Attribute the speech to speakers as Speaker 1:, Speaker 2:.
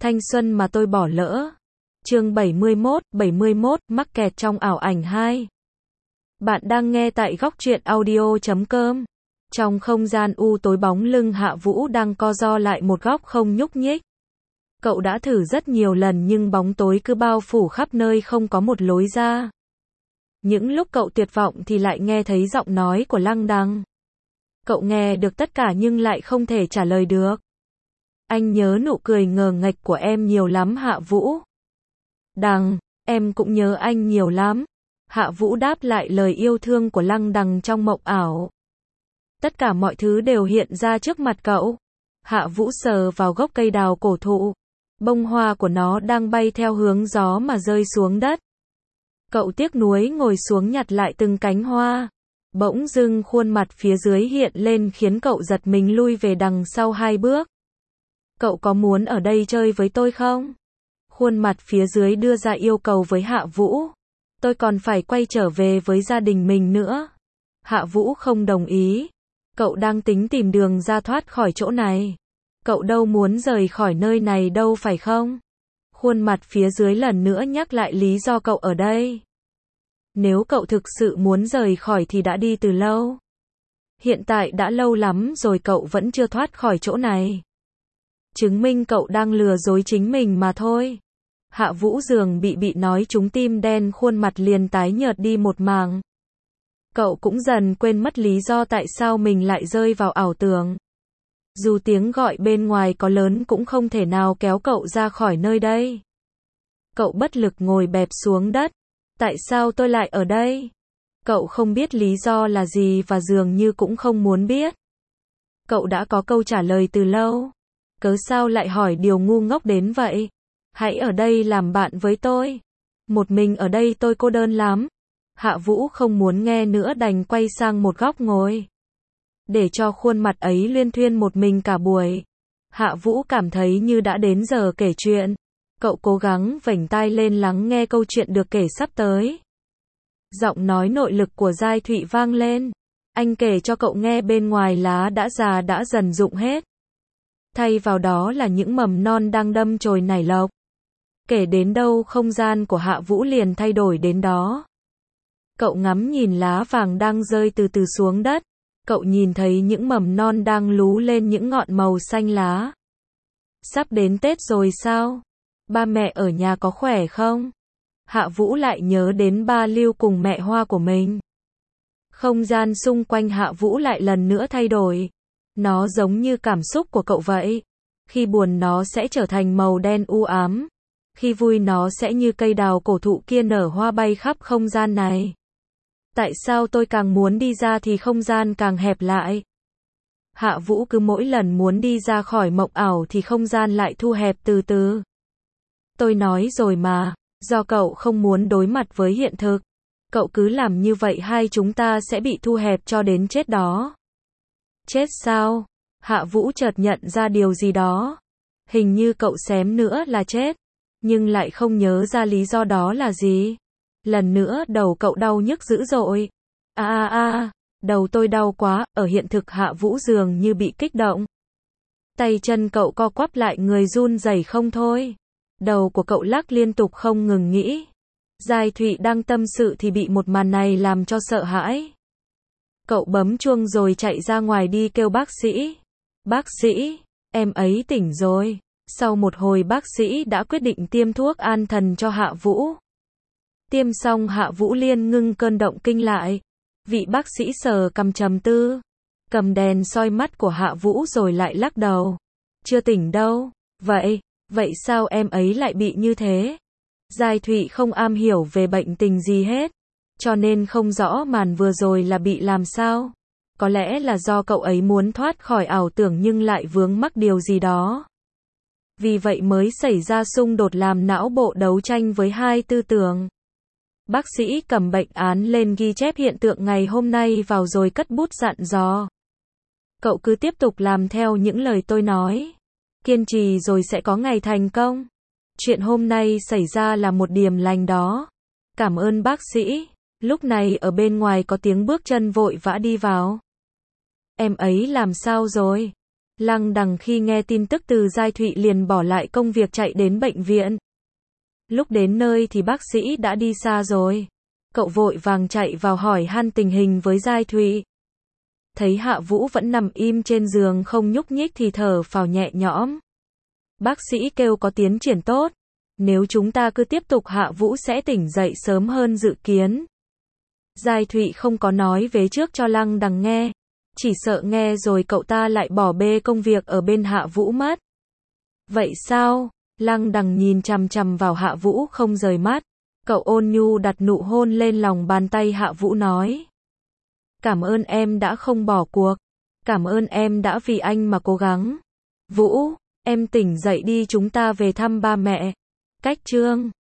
Speaker 1: Thanh xuân mà tôi bỏ lỡ. Chương 71, mắc kẹt trong ảo ảnh 2. Bạn đang nghe tại góc truyện audio.com. Trong không gian u tối bóng lưng Hạ Vũ đang co ro lại một góc không nhúc nhích. Cậu đã thử rất nhiều lần nhưng bóng tối cứ bao phủ khắp nơi, không có một lối ra. Những lúc cậu tuyệt vọng thì lại nghe thấy giọng nói của Lăng Đằng. Cậu nghe được tất cả nhưng lại không thể trả lời được. Anh nhớ nụ cười ngờ nghệch của em nhiều lắm Hạ Vũ. Đằng, em cũng nhớ anh nhiều lắm. Hạ Vũ đáp lại lời yêu thương của Lăng Đằng trong mộng ảo. Tất cả mọi thứ đều hiện ra trước mặt cậu. Hạ Vũ sờ vào gốc cây đào cổ thụ. Bông hoa của nó đang bay theo hướng gió mà rơi xuống đất. Cậu tiếc nuối ngồi xuống nhặt lại từng cánh hoa. Bỗng dưng khuôn mặt phía dưới hiện lên khiến cậu giật mình lui về đằng sau 2 bước. Cậu có muốn ở đây chơi với tôi không? Khuôn mặt phía dưới đưa ra yêu cầu với Hạ Vũ. Tôi còn phải quay trở về với gia đình mình nữa. Hạ Vũ không đồng ý. Cậu đang tính tìm đường ra thoát khỏi chỗ này. Cậu đâu muốn rời khỏi nơi này đâu phải không? Khuôn mặt phía dưới lần nữa nhắc lại lý do cậu ở đây. Nếu cậu thực sự muốn rời khỏi thì đã đi từ lâu. Hiện tại đã lâu lắm rồi cậu vẫn chưa thoát khỏi chỗ này. Chứng minh cậu đang lừa dối chính mình mà thôi. Hạ Vũ dường bị nói trúng tim đen, khuôn mặt liền tái nhợt đi một mảng. Cậu cũng dần quên mất lý do tại sao mình lại rơi vào ảo tưởng. Dù tiếng gọi bên ngoài có lớn cũng không thể nào kéo cậu ra khỏi nơi đây. Cậu bất lực ngồi bẹp xuống đất. Tại sao tôi lại ở đây? Cậu không biết lý do là gì và dường như cũng không muốn biết. Cậu đã có câu trả lời từ lâu. Cớ sao lại hỏi điều ngu ngốc đến vậy? Hãy ở đây làm bạn với tôi. Một mình ở đây tôi cô đơn lắm. Hạ Vũ không muốn nghe nữa đành quay sang một góc ngồi. Để cho khuôn mặt ấy luyên thuyên một mình cả buổi. Hạ Vũ cảm thấy như đã đến giờ kể chuyện. Cậu cố gắng vểnh tai lên lắng nghe câu chuyện được kể sắp tới. Giọng nói nội lực của Giai Thụy vang lên. Anh kể cho cậu nghe bên ngoài lá đã già đã dần rụng hết. Thay vào đó là những mầm non đang đâm chồi nảy lộc. Kể đến đâu không gian của Hạ Vũ liền thay đổi đến đó. Cậu ngắm nhìn lá vàng đang rơi từ từ xuống đất. Cậu nhìn thấy những mầm non đang lú lên những ngọn màu xanh lá. Sắp đến Tết rồi sao? Ba mẹ ở nhà có khỏe không? Hạ Vũ lại nhớ đến ba Lưu cùng mẹ Hoa của mình. Không gian xung quanh Hạ Vũ lại lần nữa thay đổi. Nó giống như cảm xúc của cậu vậy. Khi buồn nó sẽ trở thành màu đen u ám. Khi vui nó sẽ như cây đào cổ thụ kia nở hoa bay khắp không gian này. Tại sao tôi càng muốn đi ra thì không gian càng hẹp lại? Hạ Vũ cứ mỗi lần muốn đi ra khỏi mộng ảo thì không gian lại thu hẹp từ từ. Tôi nói rồi mà, do cậu không muốn đối mặt với hiện thực. Cậu cứ làm như vậy hai chúng ta sẽ bị thu hẹp cho đến chết đó. Chết sao? Hạ Vũ chợt nhận ra điều gì đó. Hình như cậu xém nữa là chết, nhưng lại không nhớ ra lý do đó là gì. Lần nữa đầu cậu đau nhức dữ dội. Đầu tôi đau quá. Ở hiện thực Hạ Vũ dường như bị kích động. Tay chân cậu co quắp lại, người run rẩy không thôi. Đầu của cậu lắc liên tục không ngừng nghĩ. Giai Thụy đang tâm sự thì bị một màn này làm cho sợ hãi. Cậu bấm chuông rồi chạy ra ngoài đi kêu bác sĩ. Bác sĩ, em ấy tỉnh rồi. Sau một hồi bác sĩ đã quyết định tiêm thuốc an thần cho Hạ Vũ. Tiêm xong Hạ Vũ liền ngưng cơn động kinh lại. Vị bác sĩ sờ cằm trầm tư. Cầm đèn soi mắt của Hạ Vũ rồi lại lắc đầu. Chưa tỉnh đâu. Vậy sao em ấy lại bị như thế? Giai Thụy không am hiểu về bệnh tình gì hết. Cho nên không rõ màn vừa rồi là bị làm sao. Có lẽ là do cậu ấy muốn thoát khỏi ảo tưởng nhưng lại vướng mắc điều gì đó. Vì vậy mới xảy ra xung đột làm não bộ đấu tranh với hai tư tưởng. Bác sĩ cầm bệnh án lên ghi chép hiện tượng ngày hôm nay vào rồi cất bút dặn dò. Cậu cứ tiếp tục làm theo những lời tôi nói. Kiên trì rồi sẽ có ngày thành công. Chuyện hôm nay xảy ra là một điềm lành đó. Cảm ơn bác sĩ. Lúc này ở bên ngoài có tiếng bước chân vội vã đi vào. Em ấy làm sao rồi? Lăng Đằng khi nghe tin tức từ Giai Thụy liền bỏ lại công việc chạy đến bệnh viện. Lúc đến nơi thì bác sĩ đã đi xa rồi. Cậu vội vàng chạy vào hỏi han tình hình với Giai Thụy. Thấy Hạ Vũ vẫn nằm im trên giường không nhúc nhích thì thở phào nhẹ nhõm. Bác sĩ kêu có tiến triển tốt. Nếu chúng ta cứ tiếp tục Hạ Vũ sẽ tỉnh dậy sớm hơn dự kiến. Giai Thụy không có nói vế trước cho Lăng Đằng nghe. Chỉ sợ nghe rồi cậu ta lại bỏ bê công việc ở bên Hạ Vũ mất. Vậy sao? Lăng Đằng nhìn chằm chằm vào Hạ Vũ không rời mắt. Cậu ôn nhu đặt nụ hôn lên lòng bàn tay Hạ Vũ nói. Cảm ơn em đã không bỏ cuộc. Cảm ơn em đã vì anh mà cố gắng. Vũ, em tỉnh dậy đi chúng ta về thăm ba mẹ. Cách chương